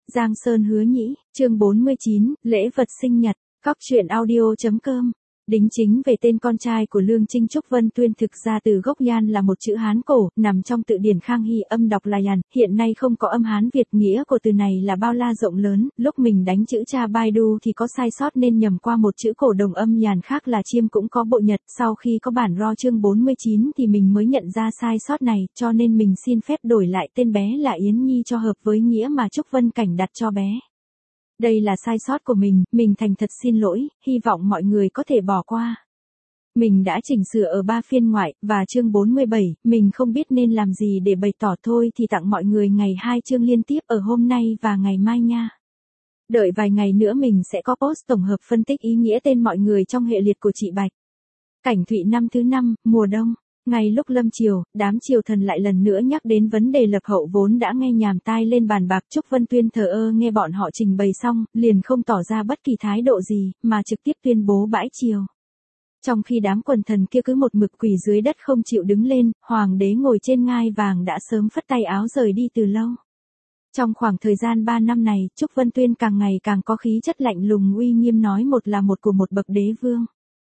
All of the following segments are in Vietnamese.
Giang Sơn Hứa Nhĩ, chương 49, lễ vật sinh nhật, Cóc Truyện Audio.com. Đính chính về tên con trai của Lương Trinh Trúc Vân Tuyên thực ra từ gốc Nhan là một chữ Hán cổ, nằm trong tự điển Khang Hy, âm đọc là Yàn, hiện nay không có âm Hán Việt, nghĩa của từ này là bao la rộng lớn, lúc mình đánh chữ cha Baidu thì có sai sót nên nhầm qua một chữ cổ đồng âm Yàn khác là Chiêm cũng có bộ nhật, sau khi có bản RO chương 49 thì mình mới nhận ra sai sót này, cho nên mình xin phép đổi lại tên bé là Yến Nhi cho hợp với nghĩa mà Trúc Vân Cảnh đặt cho bé. Đây là sai sót của mình thành thật xin lỗi, hy vọng mọi người có thể bỏ qua. Mình đã chỉnh sửa ở 3 phiên ngoại, và chương 47, mình không biết nên làm gì để bày tỏ thôi thì tặng mọi người ngày 2 chương liên tiếp ở hôm nay và ngày mai nha. Đợi vài ngày nữa mình sẽ có post tổng hợp phân tích ý nghĩa tên mọi người trong hệ liệt của chị Bạch. Cảnh Thụy năm thứ 5, mùa đông. Ngay lúc lâm chiều, đám triều thần lại lần nữa nhắc đến vấn đề lập hậu vốn đã nghe nhàm tai lên bàn bạc. Trúc Vân Tuyên thờ ơ nghe bọn họ trình bày xong, liền không tỏ ra bất kỳ thái độ gì, mà trực tiếp tuyên bố bãi triều. Trong khi đám quần thần kia cứ một mực quỳ dưới đất không chịu đứng lên, hoàng đế ngồi trên ngai vàng đã sớm phất tay áo rời đi từ lâu. Trong khoảng thời gian 3 năm này, Trúc Vân Tuyên càng ngày càng có khí chất lạnh lùng uy nghiêm, nói một là một của một bậc đế vương.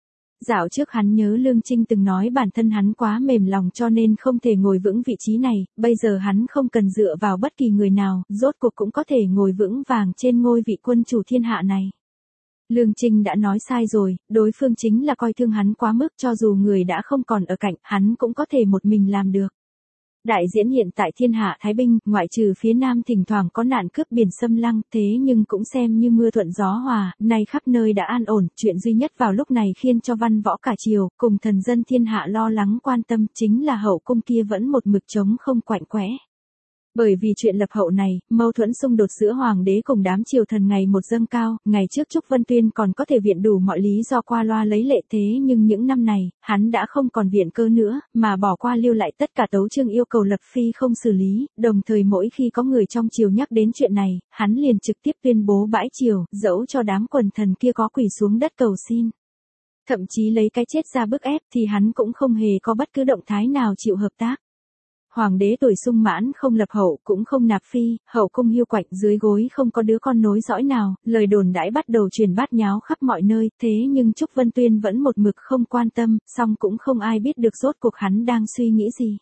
Dạo trước hắn nhớ Lương Trinh từng nói bản thân hắn quá mềm lòng cho nên không thể ngồi vững vị trí này, bây giờ hắn không cần dựa vào bất kỳ người nào, rốt cuộc cũng có thể ngồi vững vàng trên ngôi vị quân chủ thiên hạ này. Lương Trinh đã nói sai rồi, đối phương chính là coi thường hắn quá mức, cho dù người đã không còn ở cạnh, hắn cũng có thể một mình làm được. Đại diễn hiện tại thiên hạ Thái Bình, ngoại trừ phía Nam thỉnh thoảng có nạn cướp biển xâm lăng, thế nhưng cũng xem như mưa thuận gió hòa, nay khắp nơi đã an ổn, chuyện duy nhất vào lúc này khiến cho văn võ cả triều, cùng thần dân thiên hạ lo lắng quan tâm, chính là hậu cung kia vẫn một mực trống không quạnh quẽ. Bởi vì chuyện lập hậu này, mâu thuẫn xung đột giữa hoàng đế cùng đám triều thần ngày một dâng cao, ngày trước Trúc Vân Tuyên còn có thể viện đủ mọi lý do qua loa lấy lệ, thế nhưng những năm này, hắn đã không còn viện cơ nữa, mà bỏ qua lưu lại tất cả tấu chương yêu cầu lập phi không xử lý, đồng thời mỗi khi có người trong triều nhắc đến chuyện này, hắn liền trực tiếp tuyên bố bãi triều, dẫu cho đám quần thần kia có quỳ xuống đất cầu xin. Thậm chí lấy cái chết ra bức ép thì hắn cũng không hề có bất cứ động thái nào chịu hợp tác. Hoàng đế tuổi sung mãn không lập hậu cũng không nạp phi, hậu cung hiu quạnh dưới gối không có đứa con nối dõi nào, lời đồn đãi bắt đầu truyền bát nháo khắp mọi nơi, thế nhưng Trúc Vân Tuyên vẫn một mực không quan tâm, song cũng không ai biết được rốt cuộc hắn đang suy nghĩ gì.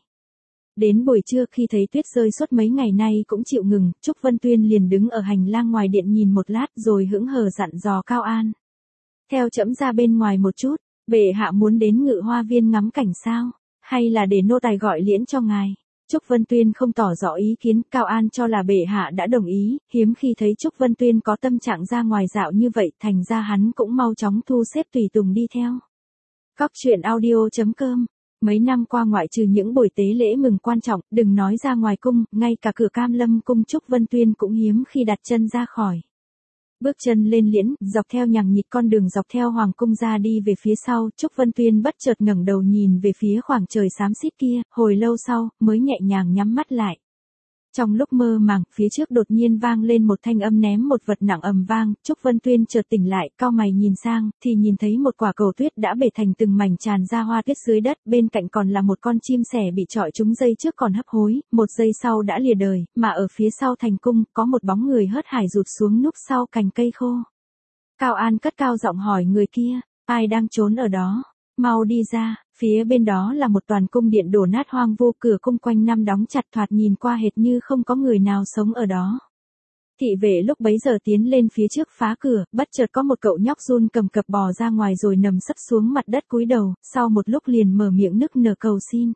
Đến buổi trưa khi thấy tuyết rơi suốt mấy ngày nay cũng chịu ngừng, Trúc Vân Tuyên liền đứng ở hành lang ngoài điện nhìn một lát rồi hững hờ dặn dò Cao An. Theo trẫm ra bên ngoài một chút, bệ hạ muốn đến Ngự Hoa Viên ngắm cảnh sao, hay là để nô tài gọi liễn cho ngài? Trúc Vân Tuyên không tỏ rõ ý kiến, Cao An cho là bệ hạ đã đồng ý, hiếm khi thấy Trúc Vân Tuyên có tâm trạng ra ngoài dạo như vậy, thành ra hắn cũng mau chóng thu xếp tùy tùng đi theo. Cóc Truyện Audio.com. Mấy năm qua ngoại trừ những buổi tế lễ mừng quan trọng, đừng nói ra ngoài cung, ngay cả cửa Cam Lâm cung Trúc Vân Tuyên cũng hiếm khi đặt chân ra khỏi. Bước chân lên liễn, dọc theo nhằng nhịt con đường dọc theo hoàng cung ra đi về phía sau, Trúc Vân Tuyên bất chợt ngẩng đầu nhìn về phía khoảng trời xám xít kia, hồi lâu sau, mới nhẹ nhàng nhắm mắt lại. Trong lúc mơ màng, phía trước đột nhiên vang lên một thanh âm ném một vật nặng ầm vang, Trúc Vân Tuyên chợt tỉnh lại, cau mày nhìn sang, thì nhìn thấy một quả cầu tuyết đã bể thành từng mảnh tràn ra hoa tuyết dưới đất, bên cạnh còn là một con chim sẻ bị trọi trúng dây trước còn hấp hối, một giây sau đã lìa đời, mà ở phía sau thành cung, có một bóng người hớt hải rụt xuống núp sau cành cây khô. Cao An cất cao giọng hỏi người kia, ai đang trốn ở đó? Mau đi ra, phía bên đó là một toàn cung điện đổ nát hoang vu, cửa cung quanh năm đóng chặt, thoạt nhìn qua hệt như không có người nào sống ở đó. Thị vệ lúc bấy giờ tiến lên phía trước phá cửa, bất chợt có một cậu nhóc run cầm cập bò ra ngoài rồi nằm sấp xuống mặt đất cúi đầu, sau một lúc liền mở miệng nức nở cầu xin.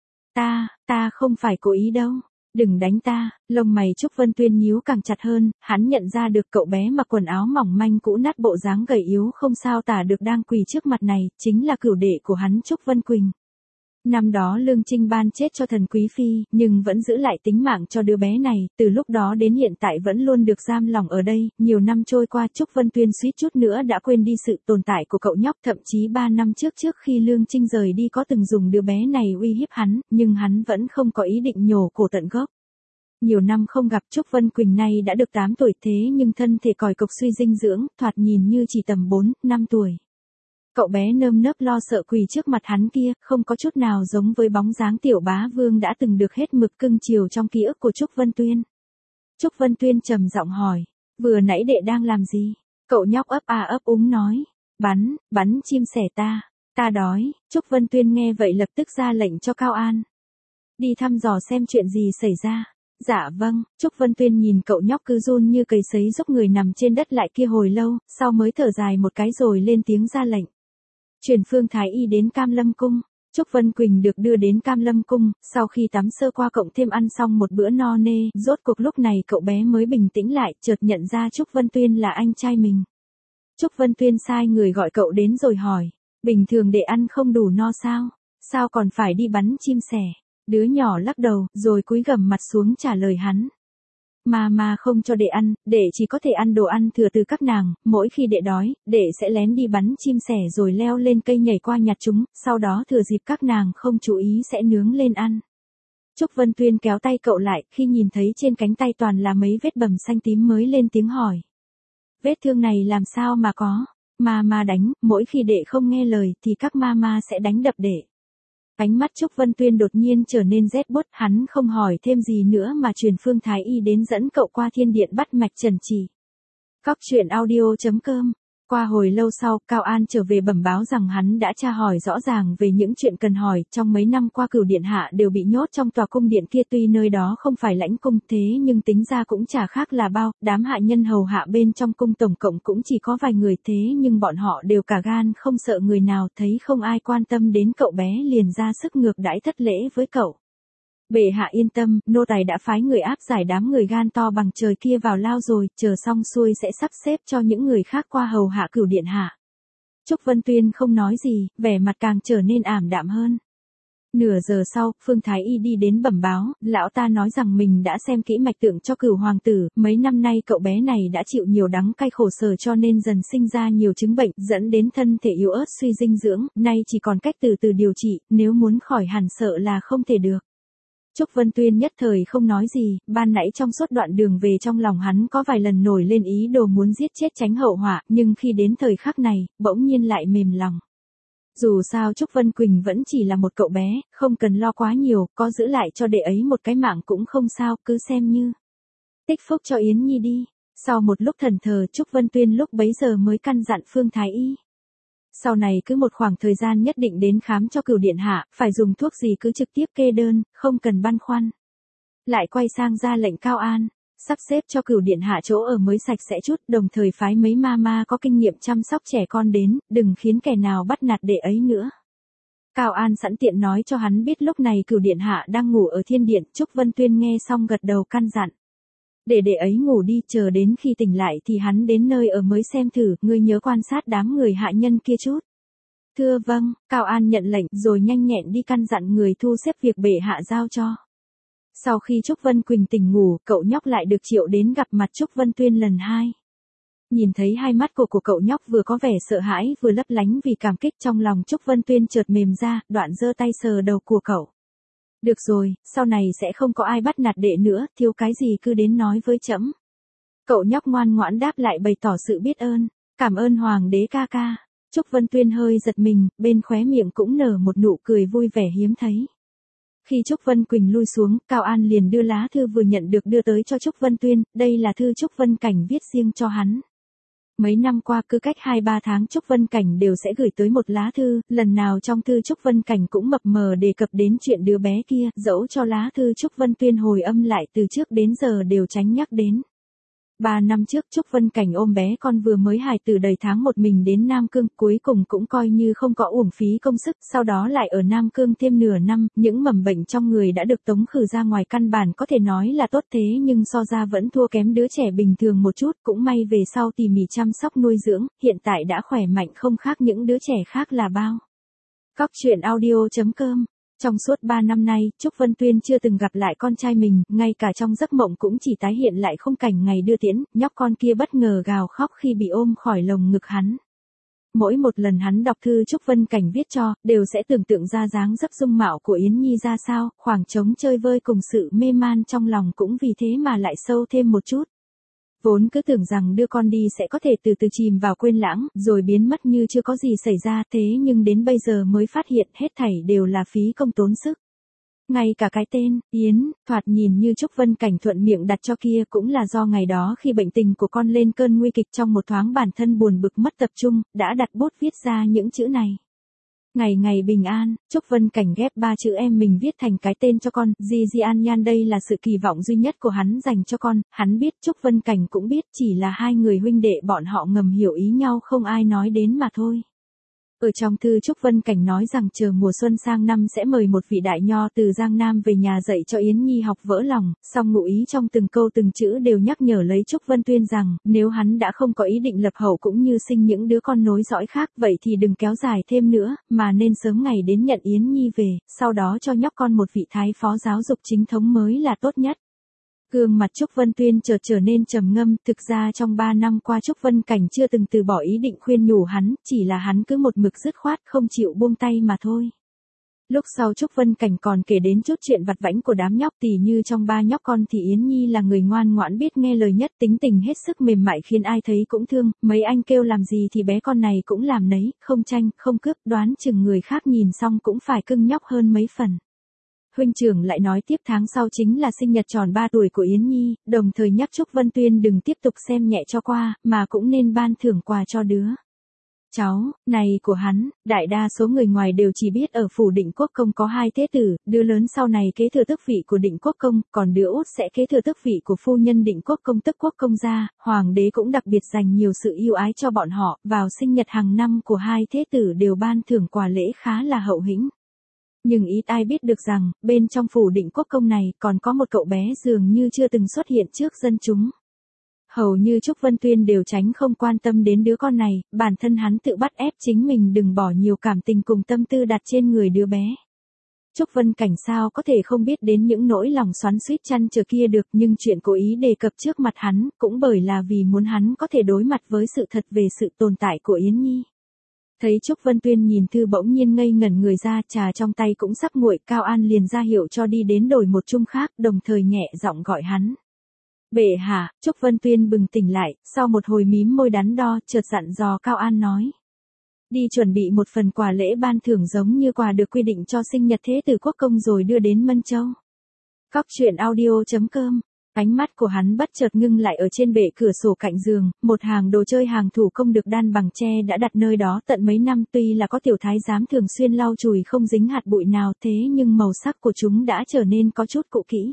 Ta không phải cố ý đâu. Đừng đánh ta, lông mày Trúc Vân Tuyên nhíu càng chặt hơn, hắn nhận ra được cậu bé mặc quần áo mỏng manh cũ nát bộ dáng gầy yếu không sao tả được đang quỳ trước mặt này, chính là cửu đệ của hắn Trúc Vân Quỳnh. Năm đó Lương Trinh ban chết cho thần quý phi, nhưng vẫn giữ lại tính mạng cho đứa bé này, từ lúc đó đến hiện tại vẫn luôn được giam lỏng ở đây, nhiều năm trôi qua Trúc Vân Tuyên suýt chút nữa đã quên đi sự tồn tại của cậu nhóc, thậm chí 3 năm trước khi Lương Trinh rời đi có từng dùng đứa bé này uy hiếp hắn, nhưng hắn vẫn không có ý định nhổ cổ tận gốc. Nhiều năm không gặp Trúc Vân Quỳnh nay đã được 8 tuổi thế nhưng thân thể còi cọc suy dinh dưỡng, thoạt nhìn như chỉ tầm 4, 5 tuổi. Cậu bé nơm nớp lo sợ quỳ trước mặt hắn kia, không có chút nào giống với bóng dáng tiểu bá vương đã từng được hết mực cưng chiều trong ký ức của Trúc Vân Tuyên. Trúc Vân Tuyên trầm giọng hỏi, vừa nãy đệ đang làm gì? Cậu nhóc ấp a ấp úng nói, bắn chim sẻ ta đói. Trúc Vân Tuyên nghe vậy lập tức ra lệnh cho Cao An. Đi thăm dò xem chuyện gì xảy ra. Dạ vâng, Trúc Vân Tuyên nhìn cậu nhóc cứ run như cầy sấy giúp người nằm trên đất lại kia hồi lâu, sau mới thở dài một cái rồi lên tiếng ra lệnh. Chuyển Phương Thái Y đến Cam Lâm Cung. Trúc Vân Quỳnh được đưa đến Cam Lâm Cung, sau khi tắm sơ qua cộng thêm ăn xong một bữa no nê, rốt cuộc lúc này cậu bé mới bình tĩnh lại, chợt nhận ra Trúc Vân Tuyên là anh trai mình. Trúc Vân Tuyên sai người gọi cậu đến rồi hỏi, bình thường đệ ăn không đủ no sao? Sao còn phải đi bắn chim sẻ? Đứa nhỏ lắc đầu, rồi cúi gằm mặt xuống trả lời hắn. Mà không cho đệ ăn, đệ chỉ có thể ăn đồ ăn thừa từ các nàng, mỗi khi đệ đói, đệ sẽ lén đi bắn chim sẻ rồi leo lên cây nhảy qua nhặt chúng, sau đó thừa dịp các nàng không chú ý sẽ nướng lên ăn. Trúc Vân Tuyên kéo tay cậu lại, khi nhìn thấy trên cánh tay toàn là mấy vết bầm xanh tím mới lên tiếng hỏi. Vết thương này làm sao mà có? Ma đánh, mỗi khi đệ không nghe lời thì các ma sẽ đánh đập đệ. Ánh mắt Trúc Vân Tuyên đột nhiên trở nên rét buốt, hắn không hỏi thêm gì nữa mà truyền Phương Thái Y đến dẫn cậu qua thiên điện bắt mạch trần chỉ. Cóc truyện audio.com. Qua hồi lâu sau, Cao An trở về bẩm báo rằng hắn đã tra hỏi rõ ràng về những chuyện cần hỏi, trong mấy năm qua Cửu Điện Hạ đều bị nhốt trong tòa cung điện kia, tuy nơi đó không phải lãnh cung thế nhưng tính ra cũng chả khác là bao, đám hạ nhân hầu hạ bên trong cung tổng cộng cũng chỉ có vài người thế nhưng bọn họ đều cả gan không sợ người nào, thấy không ai quan tâm đến cậu bé liền ra sức ngược đãi thất lễ với cậu. Bệ hạ yên tâm, nô tài đã phái người áp giải đám người gan to bằng trời kia vào lao rồi, chờ xong xuôi sẽ sắp xếp cho những người khác qua hầu hạ Cửu Điện Hạ. Trúc Vân Tuyên không nói gì, vẻ mặt càng trở nên ảm đạm hơn. Nửa giờ sau, Phương Thái Y đi đến bẩm báo, lão ta nói rằng mình đã xem kỹ mạch tượng cho Cửu hoàng tử, mấy năm nay cậu bé này đã chịu nhiều đắng cay khổ sở cho nên dần sinh ra nhiều chứng bệnh, dẫn đến thân thể yếu ớt suy dinh dưỡng, nay chỉ còn cách từ từ điều trị, nếu muốn khỏi hẳn sợ là không thể được. Trúc Vân Tuyên nhất thời không nói gì, ban nãy trong suốt đoạn đường về trong lòng hắn có vài lần nổi lên ý đồ muốn giết chết tránh hậu họa, nhưng khi đến thời khắc này, bỗng nhiên lại mềm lòng. Dù sao Trúc Vân Quỳnh vẫn chỉ là một cậu bé, không cần lo quá nhiều, có giữ lại cho đệ ấy một cái mạng cũng không sao, cứ xem như tích phúc cho Yến Nhi đi. Sau một lúc thần thờ, Trúc Vân Tuyên lúc bấy giờ mới căn dặn Phương Thái Y. Sau này cứ một khoảng thời gian nhất định đến khám cho Cửu Điện Hạ, phải dùng thuốc gì cứ trực tiếp kê đơn, không cần băn khoăn. Lại quay sang ra lệnh Cao An, sắp xếp cho Cửu Điện Hạ chỗ ở mới sạch sẽ chút, đồng thời phái mấy ma có kinh nghiệm chăm sóc trẻ con đến, đừng khiến kẻ nào bắt nạt đệ ấy nữa. Cao An sẵn tiện nói cho hắn biết lúc này Cửu Điện Hạ đang ngủ ở thiên điện, Trúc Vân Tuyên nghe xong gật đầu căn dặn. Để đệ ấy ngủ đi, chờ đến khi tỉnh lại thì hắn đến nơi ở mới xem thử, ngươi nhớ quan sát đám người hạ nhân kia chút. Thưa vâng, Cao An nhận lệnh rồi nhanh nhẹn đi căn dặn người thu xếp việc bệ hạ giao cho. Sau khi Trúc Vân Quỳnh tỉnh ngủ, cậu nhóc lại được triệu đến gặp mặt Trúc Vân Tuyên lần 2. Nhìn thấy hai mắt của cậu nhóc vừa có vẻ sợ hãi vừa lấp lánh vì cảm kích, trong lòng Trúc Vân Tuyên chợt mềm ra, đoạn giơ tay sờ đầu của cậu. Được rồi, sau này sẽ không có ai bắt nạt đệ nữa, thiếu cái gì cứ đến nói với trẫm. Cậu nhóc ngoan ngoãn đáp lại bày tỏ sự biết ơn. Cảm ơn Hoàng đế ca ca. Trúc Vân Tuyên hơi giật mình, bên khóe miệng cũng nở một nụ cười vui vẻ hiếm thấy. Khi Trúc Vân Quỳnh lui xuống, Cao An liền đưa lá thư vừa nhận được đưa tới cho Trúc Vân Tuyên, đây là thư Trúc Vân Cảnh viết riêng cho hắn. Mấy năm qua cứ cách 2-3 tháng Trúc Vân Cảnh đều sẽ gửi tới một lá thư, lần nào trong thư Trúc Vân Cảnh cũng mập mờ đề cập đến chuyện đứa bé kia, dẫu cho lá thư Trúc Vân Tuyên hồi âm lại từ trước đến giờ đều tránh nhắc đến. 3 năm trước Trúc Vân Cảnh ôm bé con vừa mới hài tử đầy tháng một mình đến Nam Cương, cuối cùng cũng coi như không có uổng phí công sức, sau đó lại ở Nam Cương thêm nửa năm, những mầm bệnh trong người đã được tống khử ra ngoài, căn bản có thể nói là tốt, thế nhưng so ra vẫn thua kém đứa trẻ bình thường một chút, cũng may về sau tỉ mỉ chăm sóc nuôi dưỡng, hiện tại đã khỏe mạnh không khác những đứa trẻ khác là bao. Cóc truyện audio.com. Trong suốt 3 năm nay, Trúc Vân Tuyên chưa từng gặp lại con trai mình, ngay cả trong giấc mộng cũng chỉ tái hiện lại khung cảnh ngày đưa tiễn, nhóc con kia bất ngờ gào khóc khi bị ôm khỏi lồng ngực hắn. Mỗi một lần hắn đọc thư Trúc Vân Cảnh viết cho, đều sẽ tưởng tượng ra dáng dấp dung mạo của Yến Nhi ra sao, khoảng trống chơi vơi cùng sự mê man trong lòng cũng vì thế mà lại sâu thêm một chút. Vốn cứ tưởng rằng đưa con đi sẽ có thể từ từ chìm vào quên lãng, rồi biến mất như chưa có gì xảy ra, thế nhưng đến bây giờ mới phát hiện hết thảy đều là phí công tốn sức. Ngay cả cái tên, Yến, thoạt nhìn như Trúc Vân Cảnh thuận miệng đặt cho kia cũng là do ngày đó khi bệnh tình của con lên cơn nguy kịch trong một thoáng bản thân buồn bực mất tập trung, đã đặt bút viết ra những chữ này. Ngày ngày bình an, Trúc Vân Cảnh ghép 3 chữ em mình viết thành cái tên cho con, Di An Nhan đây là sự kỳ vọng duy nhất của hắn dành cho con, hắn biết Trúc Vân Cảnh cũng biết chỉ là hai người huynh đệ bọn họ ngầm hiểu ý nhau không ai nói đến mà thôi. Ở trong thư Trúc Vân Cảnh nói rằng chờ mùa xuân sang năm sẽ mời một vị đại nho từ Giang Nam về nhà dạy cho Yến Nhi học vỡ lòng, song ngụ ý trong từng câu từng chữ đều nhắc nhở lấy Trúc Vân Tuyên rằng, nếu hắn đã không có ý định lập hậu cũng như sinh những đứa con nối dõi khác, vậy thì đừng kéo dài thêm nữa, mà nên sớm ngày đến nhận Yến Nhi về, sau đó cho nhóc con một vị thái phó giáo dục chính thống mới là tốt nhất. Gương mặt Trúc Vân Tuyên trở nên trầm ngâm, thực ra trong 3 năm qua Trúc Vân Cảnh chưa từng từ bỏ ý định khuyên nhủ hắn, chỉ là hắn cứ một mực dứt khoát không chịu buông tay mà thôi. Lúc sau Trúc Vân Cảnh còn kể đến chút chuyện vặt vãnh của đám nhóc, tỉ như trong 3 nhóc con thì Yến Nhi là người ngoan ngoãn biết nghe lời nhất, tính tình hết sức mềm mại khiến ai thấy cũng thương, mấy anh kêu làm gì thì bé con này cũng làm nấy, không tranh, không cướp, đoán chừng người khác nhìn xong cũng phải cưng nhóc hơn mấy phần. Huynh trưởng lại nói tiếp tháng sau chính là sinh nhật tròn 3 tuổi của Yến Nhi, đồng thời nhắc Trúc Vân Tuyên đừng tiếp tục xem nhẹ cho qua, mà cũng nên ban thưởng quà cho đứa cháu này của hắn. Đại đa số người ngoài đều chỉ biết ở phủ Định Quốc Công có 2 thế tử, đứa lớn sau này kế thừa tước vị của Định Quốc Công, còn đứa út sẽ kế thừa tước vị của phu nhân Định Quốc Công tức Quốc Công gia. Hoàng đế cũng đặc biệt dành nhiều sự yêu ái cho bọn họ, vào sinh nhật hàng năm của 2 thế tử đều ban thưởng quà lễ khá là hậu hĩnh. Nhưng ít ai biết được rằng, bên trong phủ Định Quốc Công này còn có một cậu bé dường như chưa từng xuất hiện trước dân chúng. Hầu như Trúc Vân Tuyên đều tránh không quan tâm đến đứa con này, bản thân hắn tự bắt ép chính mình đừng bỏ nhiều cảm tình cùng tâm tư đặt trên người đứa bé. Trúc Vân Cảnh sao có thể không biết đến những nỗi lòng xoắn xuýt chăn trở kia được, nhưng chuyện cố ý đề cập trước mặt hắn, cũng bởi là vì muốn hắn có thể đối mặt với sự thật về sự tồn tại của Yến Nhi. Thấy Trúc Vân Tuyên nhìn thư bỗng nhiên ngây ngẩn người ra, trà trong tay cũng sắp nguội, Cao An liền ra hiệu cho đi đến đổi một chung khác, đồng thời nhẹ giọng gọi hắn. Bệ hạ. Trúc Vân Tuyên bừng tỉnh lại, sau một hồi mím môi đắn đo, chợt dặn dò Cao An nói. Đi chuẩn bị một phần quà lễ ban thưởng giống như quà được quy định cho sinh nhật thế tử Quốc Công rồi đưa đến Mân Châu. Cóc truyện audio.com. Ánh mắt của hắn bất chợt ngưng lại ở trên bệ cửa sổ cạnh giường, một hàng đồ chơi hàng thủ công được đan bằng tre đã đặt nơi đó tận mấy năm, tuy là có tiểu thái giám thường xuyên lau chùi không dính hạt bụi nào, thế nhưng màu sắc của chúng đã trở nên có chút cũ kỹ.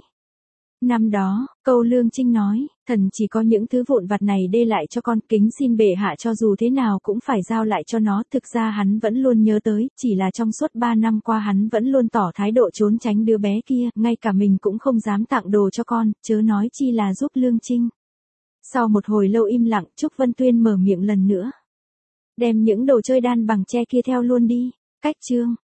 Năm đó, Câu Lương Trinh nói, thần chỉ có những thứ vụn vặt này để lại cho con, kính xin bệ hạ cho dù thế nào cũng phải giao lại cho nó. Thực ra hắn vẫn luôn nhớ tới, chỉ là trong suốt 3 năm qua hắn vẫn luôn tỏ thái độ trốn tránh đứa bé kia, ngay cả mình cũng không dám tặng đồ cho con, chớ nói chi là giúp Lương Trinh. Sau một hồi lâu im lặng, Trúc Vân Tuyên mở miệng lần nữa. Đem những đồ chơi đan bằng tre kia theo luôn đi. Cách chương.